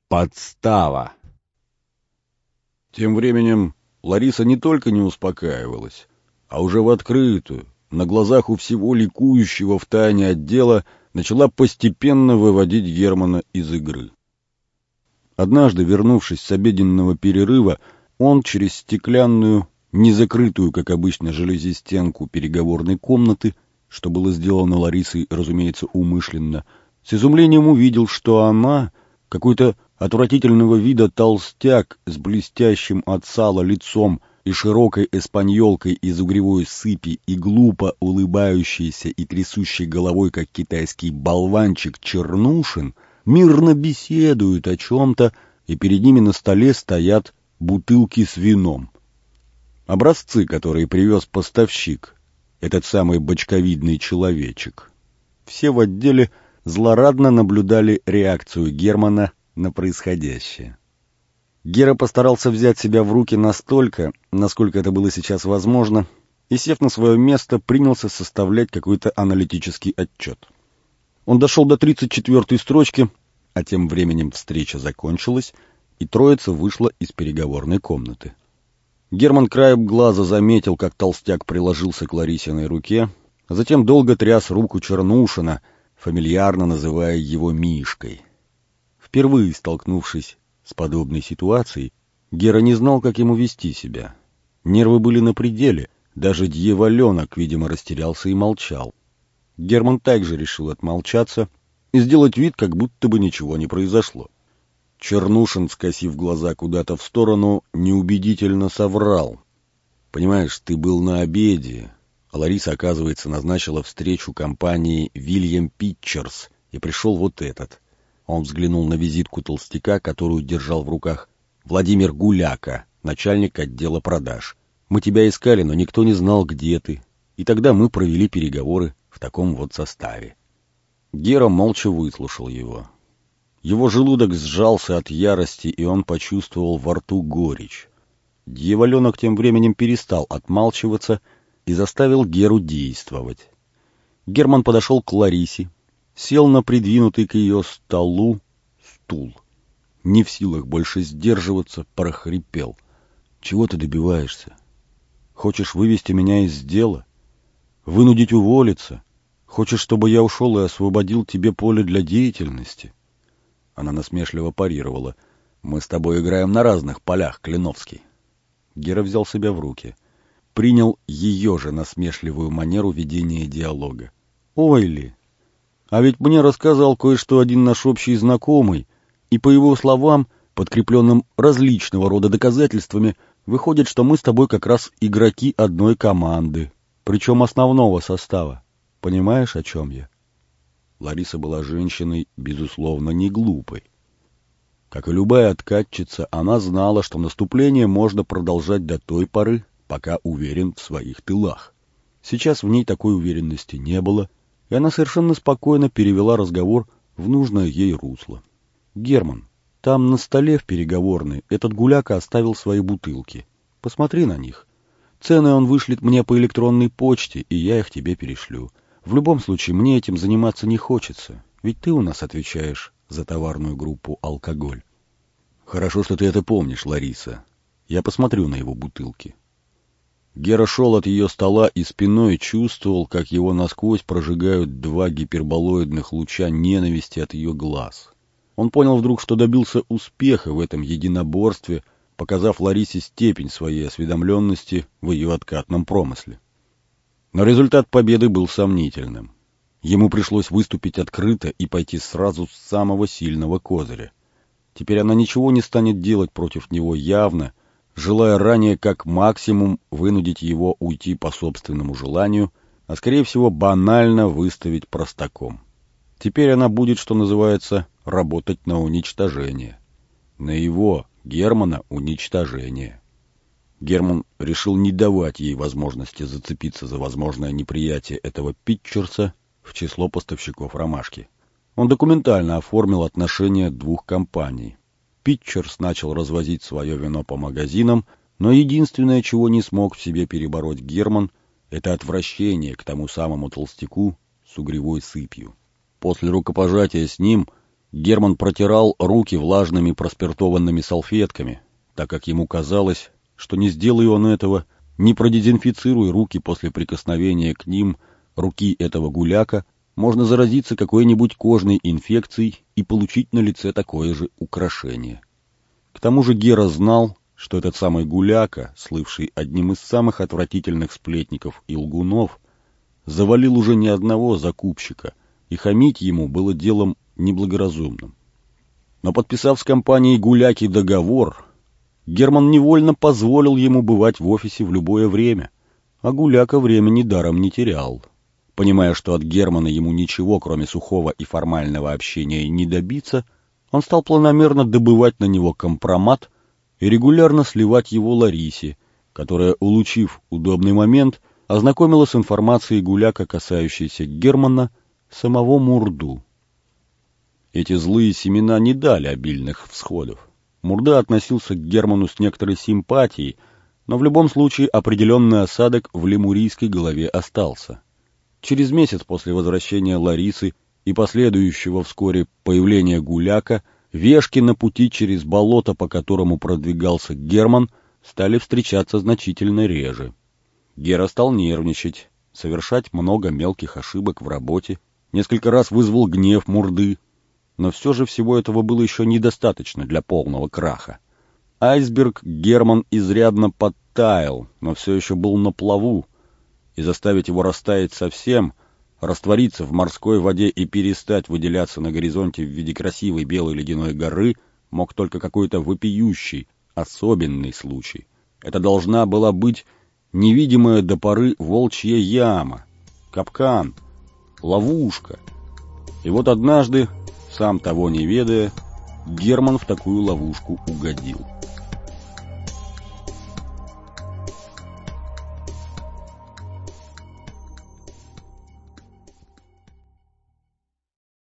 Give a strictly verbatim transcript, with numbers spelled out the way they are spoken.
Подстава. Тем временем Лариса не только не успокаивалась, а уже в открытую, на глазах у всего ликующего втайне отдела, начала постепенно выводить Германа из игры. Однажды, вернувшись с обеденного перерыва, он через стеклянную, незакрытую, как обычно, железистенку переговорной комнаты, что было сделано Ларисой, разумеется, умышленно, с изумлением увидел, что она, какой-то отвратительного вида толстяк с блестящим от сала лицом и широкой эспаньолкой из угревой сыпи и глупо улыбающейся и трясущей головой, как китайский болванчик, Чернушин, мирно беседуют о чем-то, и перед ними на столе стоят бутылки с вином. Образцы, которые привез поставщик, этот самый бочковидный человечек. Все в отделе злорадно наблюдали реакцию Германа на происходящее. Гера постарался взять себя в руки настолько, насколько это было сейчас возможно, и, сев на свое место, принялся составлять какой-то аналитический отчет. Он дошел до тридцать четвёртой строчки, а тем временем встреча закончилась, и троица вышла из переговорной комнаты. Герман краем глаза заметил, как толстяк приложился к Ларисиной руке, а затем долго тряс руку Чернушина, фамильярно называя его Мишкой. Впервые столкнувшись с подобной ситуацией, Гера не знал, как ему вести себя. Нервы были на пределе, даже дьяволенок, видимо, растерялся и молчал. Герман также решил отмолчаться и сделать вид, как будто бы ничего не произошло. Чернушин, скосив глаза куда-то в сторону, неубедительно соврал. «Понимаешь, ты был на обеде, а Лариса, оказывается, назначила встречу компании «Вильям Питчерс», и пришел вот этот». Он взглянул на визитку толстяка, которую держал в руках. «Владимир Гуляка, начальник отдела продаж. Мы тебя искали, но никто не знал, где ты. И тогда мы провели переговоры в таком вот составе». Гера молча выслушал его. Его желудок сжался от ярости, и он почувствовал во рту горечь. Дьяволенок тем временем перестал отмалчиваться и заставил Геру действовать. Герман подошел к Ларисе, сел на придвинутый к ее столу стул. Не в силах больше сдерживаться, прохрипел. «Чего ты добиваешься? Хочешь вывести меня из дела? Вынудить уволиться? Хочешь, чтобы я ушел и освободил тебе поле для деятельности?» Она насмешливо парировала. «Мы с тобой играем на разных полях, Клиновский». Гера взял себя в руки. Принял ее же насмешливую манеру ведения диалога. «Ой ли! А ведь мне рассказал кое-что один наш общий знакомый, и по его словам, подкрепленным различного рода доказательствами, выходит, что мы с тобой как раз игроки одной команды, причем основного состава. Понимаешь, о чем я?» Лариса была женщиной, безусловно, не глупой. Как и любая откатчица, она знала, что наступление можно продолжать до той поры, пока уверен в своих тылах. Сейчас в ней такой уверенности не было, и она совершенно спокойно перевела разговор в нужное ей русло. «Герман, там на столе в переговорной этот Гуляка оставил свои бутылки. Посмотри на них. Цены он вышлет мне по электронной почте, и я их тебе перешлю. В любом случае, мне этим заниматься не хочется, ведь ты у нас отвечаешь за товарную группу «Алкоголь». «Хорошо, что ты это помнишь, Лариса. Я посмотрю на его бутылки». Гера шел от ее стола и спиной чувствовал, как его насквозь прожигают два гиперболоидных луча ненависти от ее глаз. Он понял вдруг, что добился успеха в этом единоборстве, показав Ларисе степень своей осведомленности в ее откатном промысле. Но результат победы был сомнительным. Ему пришлось выступить открыто и пойти сразу с самого сильного козыря. Теперь она ничего не станет делать против него явно, желая ранее как максимум вынудить его уйти по собственному желанию, а скорее всего банально выставить простаком. Теперь она будет, что называется, работать на уничтожение. На его, Германа, уничтожение. Герман решил не давать ей возможности зацепиться за возможное неприятие этого Питчерса в число поставщиков ромашки. Он документально оформил отношения двух компаний. Питчерс начал развозить свое вино по магазинам, но единственное, чего не смог в себе перебороть Герман, это отвращение к тому самому толстяку с угревой сыпью. После рукопожатия с ним Герман протирал руки влажными проспиртованными салфетками, так как ему казалось, что не сделай он этого, не продезинфицируя руки после прикосновения к ним руки этого гуляка, можно заразиться какой-нибудь кожной инфекцией и получить на лице такое же украшение. К тому же Гера знал, что этот самый гуляка, слывший одним из самых отвратительных сплетников и лгунов, завалил уже не одного закупщика, и хамить ему было делом неблагоразумным. Но подписав с компанией гуляки договор, Герман невольно позволил ему бывать в офисе в любое время, а гуляка времени даром не терял. Понимая, что от Германа ему ничего, кроме сухого и формального общения, не добиться, он стал планомерно добывать на него компромат и регулярно сливать его Ларисе, которая, улучив удобный момент, ознакомила с информацией гуляка, касающейся Германа, самого Мурду. Эти злые семена не дали обильных всходов. Мурда относился к Герману с некоторой симпатией, но в любом случае определенный осадок в лемурийской голове остался. Через месяц после возвращения Ларисы и последующего вскоре появления гуляка, вешки на пути через болото, по которому продвигался Герман, стали встречаться значительно реже. Гера стал нервничать, совершать много мелких ошибок в работе, несколько раз вызвал гнев Мурды, но все же всего этого было еще недостаточно для полного краха. Айсберг Герман изрядно подтаял, но все еще был на плаву, и заставить его растаять совсем, раствориться в морской воде и перестать выделяться на горизонте в виде красивой белой ледяной горы мог только какой-то вопиющий, особенный случай. Это должна была быть невидимая до поры волчья яма, капкан, ловушка. И вот однажды, сам того не ведая, Герман в такую ловушку угодил.